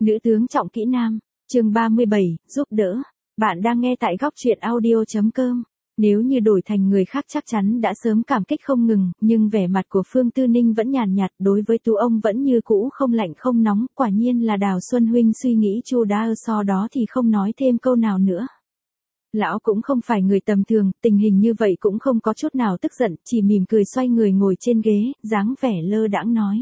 Nữ tướng trọng kỹ nam, chương 37, giúp đỡ. Bạn đang nghe tại góc truyện audio.com. Nếu như đổi thành người khác chắc chắn đã sớm cảm kích không ngừng, nhưng vẻ mặt của Phương Tư Ninh vẫn nhàn nhạt, đối với Tú ông vẫn như cũ không lạnh không nóng, quả nhiên là Đào Xuân huynh suy nghĩ chu đáo, sau đó thì không nói thêm câu nào nữa. Lão cũng không phải người tầm thường, tình hình như vậy cũng không có chút nào tức giận, chỉ mỉm cười xoay người ngồi trên ghế, dáng vẻ lơ đãng nói.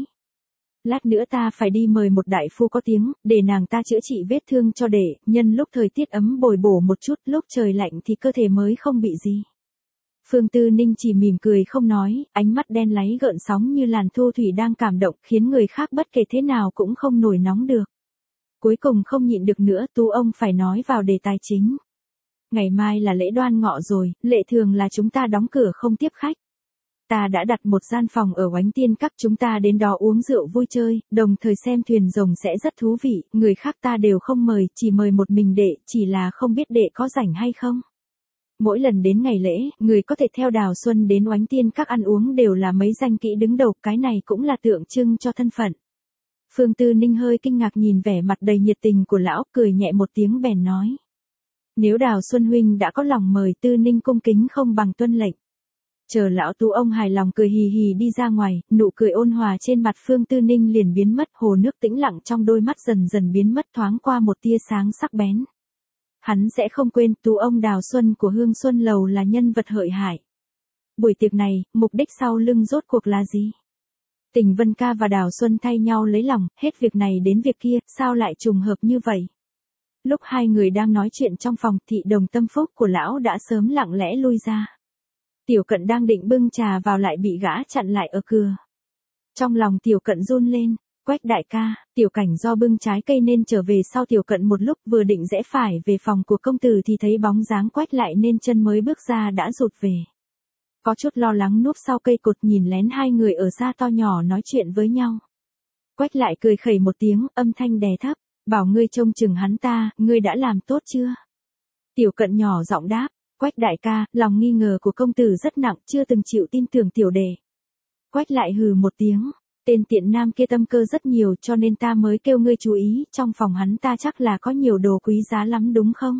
Lát nữa ta phải đi mời một đại phu có tiếng, để nàng ta chữa trị vết thương cho đệ, nhân lúc thời tiết ấm bồi bổ một chút, lúc trời lạnh thì cơ thể mới không bị gì. Phương Tư Ninh chỉ mỉm cười không nói, ánh mắt đen láy gợn sóng như làn thu thủy đang cảm động, khiến người khác bất kể thế nào cũng không nổi nóng được. Cuối cùng không nhịn được nữa, Tú ông phải nói vào đề tài chính. Ngày mai là lễ Đoan Ngọ rồi, lệ thường là chúng ta đóng cửa không tiếp khách. Ta đã đặt một gian phòng ở Oánh Tiên Các, chúng ta đến đó uống rượu vui chơi, đồng thời xem thuyền rồng sẽ rất thú vị, người khác ta đều không mời, chỉ mời một mình đệ, chỉ là không biết đệ có rảnh hay không. Mỗi lần đến ngày lễ, người có thể theo Đào Xuân đến Oánh Tiên Các ăn uống đều là mấy danh kỹ đứng đầu, cái này cũng là tượng trưng cho thân phận. Phương Tư Ninh hơi kinh ngạc nhìn vẻ mặt đầy nhiệt tình của lão, cười nhẹ một tiếng bèn nói. Nếu Đào Xuân huynh đã có lòng mời, Tư Ninh cung kính không bằng tuân lệnh. Chờ lão Tú ông hài lòng cười hì hì đi ra ngoài, nụ cười ôn hòa trên mặt Phương Tư Ninh liền biến mất, hồ nước tĩnh lặng trong đôi mắt dần dần biến mất, thoáng qua một tia sáng sắc bén. Hắn sẽ không quên Tú ông Đào Xuân của Hương Xuân Lầu là nhân vật hợi hại. Buổi tiệc này, mục đích sau lưng rốt cuộc là gì? Tình Vân Ca và Đào Xuân thay nhau lấy lòng, hết việc này đến việc kia, sao lại trùng hợp như vậy? Lúc hai người đang nói chuyện trong phòng, thị đồng tâm phúc của lão đã sớm lặng lẽ lui ra. Tiểu Cận đang định bưng trà vào lại bị gã chặn lại ở cửa. Trong lòng Tiểu Cận run lên, Quách đại ca, Tiểu Cảnh do bưng trái cây nên trở về sau Tiểu Cận một lúc, vừa định rẽ phải về phòng của công tử thì thấy bóng dáng Quách lại nên chân mới bước ra đã rụt về. Có chút lo lắng núp sau cây cột nhìn lén hai người ở xa to nhỏ nói chuyện với nhau. Quách lại cười khẩy một tiếng, âm thanh đè thấp, bảo ngươi trông chừng hắn ta, ngươi đã làm tốt chưa? Tiểu Cận nhỏ giọng đáp. Quách đại ca, lòng nghi ngờ của công tử rất nặng, chưa từng chịu tin tưởng tiểu đệ. Quách lại hừ một tiếng, tên tiện nam kia tâm cơ rất nhiều cho nên ta mới kêu ngươi chú ý, trong phòng hắn ta chắc là có nhiều đồ quý giá lắm đúng không?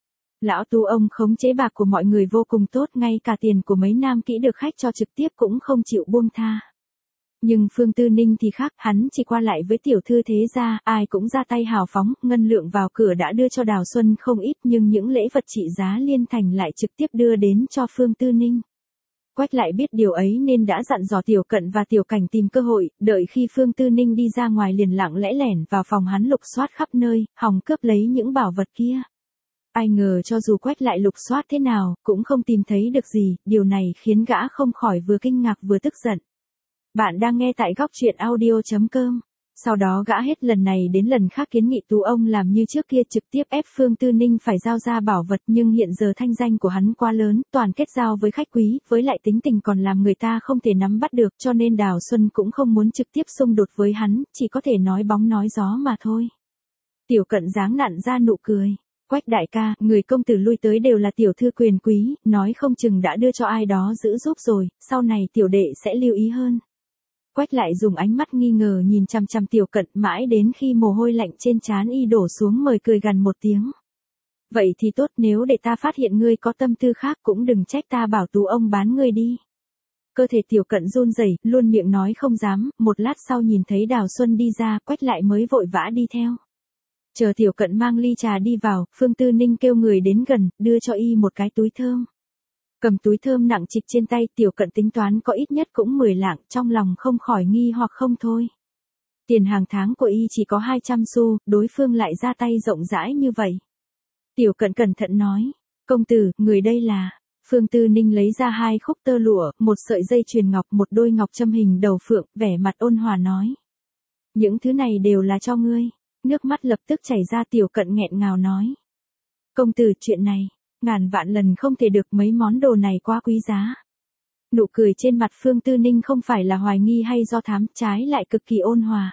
Lão Tú ông khống chế bạc của mọi người vô cùng tốt, ngay cả tiền của mấy nam kỹ được khách cho trực tiếp cũng không chịu buông tha. Nhưng Phương Tư Ninh thì khác, hắn chỉ qua lại với tiểu thư thế gia, ai cũng ra tay hào phóng, ngân lượng vào cửa đã đưa cho Đào Xuân không ít, nhưng những lễ vật trị giá liên thành lại trực tiếp đưa đến cho Phương Tư Ninh. Quách lại biết điều ấy nên đã dặn dò Tiểu Cận và Tiểu Cảnh tìm cơ hội, đợi khi Phương Tư Ninh đi ra ngoài liền lặng lẽ lẻn vào phòng hắn lục soát khắp nơi, hòng cướp lấy những bảo vật kia. Ai ngờ cho dù Quách lại lục soát thế nào, cũng không tìm thấy được gì, điều này khiến gã không khỏi vừa kinh ngạc vừa tức giận. Bạn đang nghe tại góc truyện audio.com. Sau đó gã hết lần này đến lần khác kiến nghị Tú ông làm như trước kia, trực tiếp ép Phương Tư Ninh phải giao ra bảo vật, nhưng hiện giờ thanh danh của hắn quá lớn, toàn kết giao với khách quý, với lại tính tình còn làm người ta không thể nắm bắt được, cho nên Đào Xuân cũng không muốn trực tiếp xung đột với hắn, chỉ có thể nói bóng nói gió mà thôi. Tiểu Cận giáng nặn ra nụ cười. Quách đại ca, người công tử lui tới đều là tiểu thư quyền quý, nói không chừng đã đưa cho ai đó giữ giúp rồi, sau này tiểu đệ sẽ lưu ý hơn. Quách lại dùng ánh mắt nghi ngờ nhìn chằm chằm Tiểu Cận mãi đến khi mồ hôi lạnh trên trán y đổ xuống mới cười gằn một tiếng. Vậy thì tốt, nếu để ta phát hiện ngươi có tâm tư khác cũng đừng trách ta bảo Tú ông bán ngươi đi. Cơ thể Tiểu Cận run rẩy, luôn miệng nói không dám, một lát sau nhìn thấy Đào Xuân đi ra, Quách lại mới vội vã đi theo. Chờ Tiểu Cận mang ly trà đi vào, Phương Tư Ninh kêu người đến gần, đưa cho y một cái túi thơm. Cầm túi thơm nặng trịch trên tay, Tiểu Cận tính toán có ít nhất cũng 10 lạng, trong lòng không khỏi nghi hoặc không thôi. Tiền hàng tháng của y chỉ có 200 xu, đối phương lại ra tay rộng rãi như vậy. Tiểu Cận cẩn thận nói, công tử, người đây là... Phương Tư Ninh lấy ra 2 khúc tơ lụa, một sợi dây chuyền ngọc, một đôi ngọc châm hình đầu phượng, vẻ mặt ôn hòa nói. Những thứ này đều là cho ngươi. Nước mắt lập tức chảy ra, Tiểu Cận nghẹn ngào nói. Công tử, chuyện này, ngàn vạn lần không thể được, mấy món đồ này quá quý giá. Nụ cười trên mặt Phương Tư Ninh không phải là hoài nghi hay do thám, trái lại cực kỳ ôn hòa.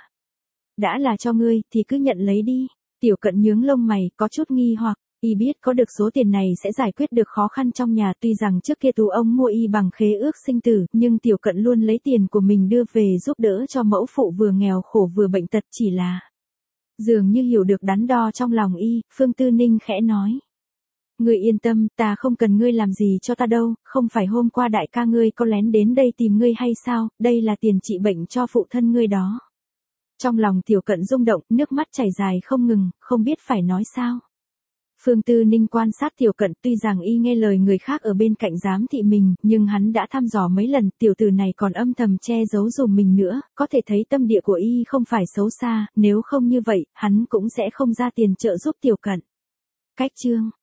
Đã là cho ngươi, thì cứ nhận lấy đi. Tiểu Cận nhướng lông mày, có chút nghi hoặc, y biết có được số tiền này sẽ giải quyết được khó khăn trong nhà, tuy rằng trước kia Tú ông mua y bằng khế ước sinh tử, nhưng Tiểu Cận luôn lấy tiền của mình đưa về giúp đỡ cho mẫu phụ vừa nghèo khổ vừa bệnh tật, chỉ là... Dường như hiểu được đắn đo trong lòng y, Phương Tư Ninh khẽ nói. Ngươi yên tâm, ta không cần ngươi làm gì cho ta đâu, không phải hôm qua đại ca ngươi có lén đến đây tìm ngươi hay sao, đây là tiền trị bệnh cho phụ thân ngươi đó. Trong lòng Tiểu Cận rung động, nước mắt chảy dài không ngừng, không biết phải nói sao. Phương Tư Ninh quan sát Tiểu Cận, tuy rằng y nghe lời người khác ở bên cạnh giám thị mình, nhưng hắn đã thăm dò mấy lần, tiểu tử này còn âm thầm che giấu dùm mình nữa, có thể thấy tâm địa của y không phải xấu xa, nếu không như vậy, hắn cũng sẽ không ra tiền trợ giúp Tiểu Cận. Cách chương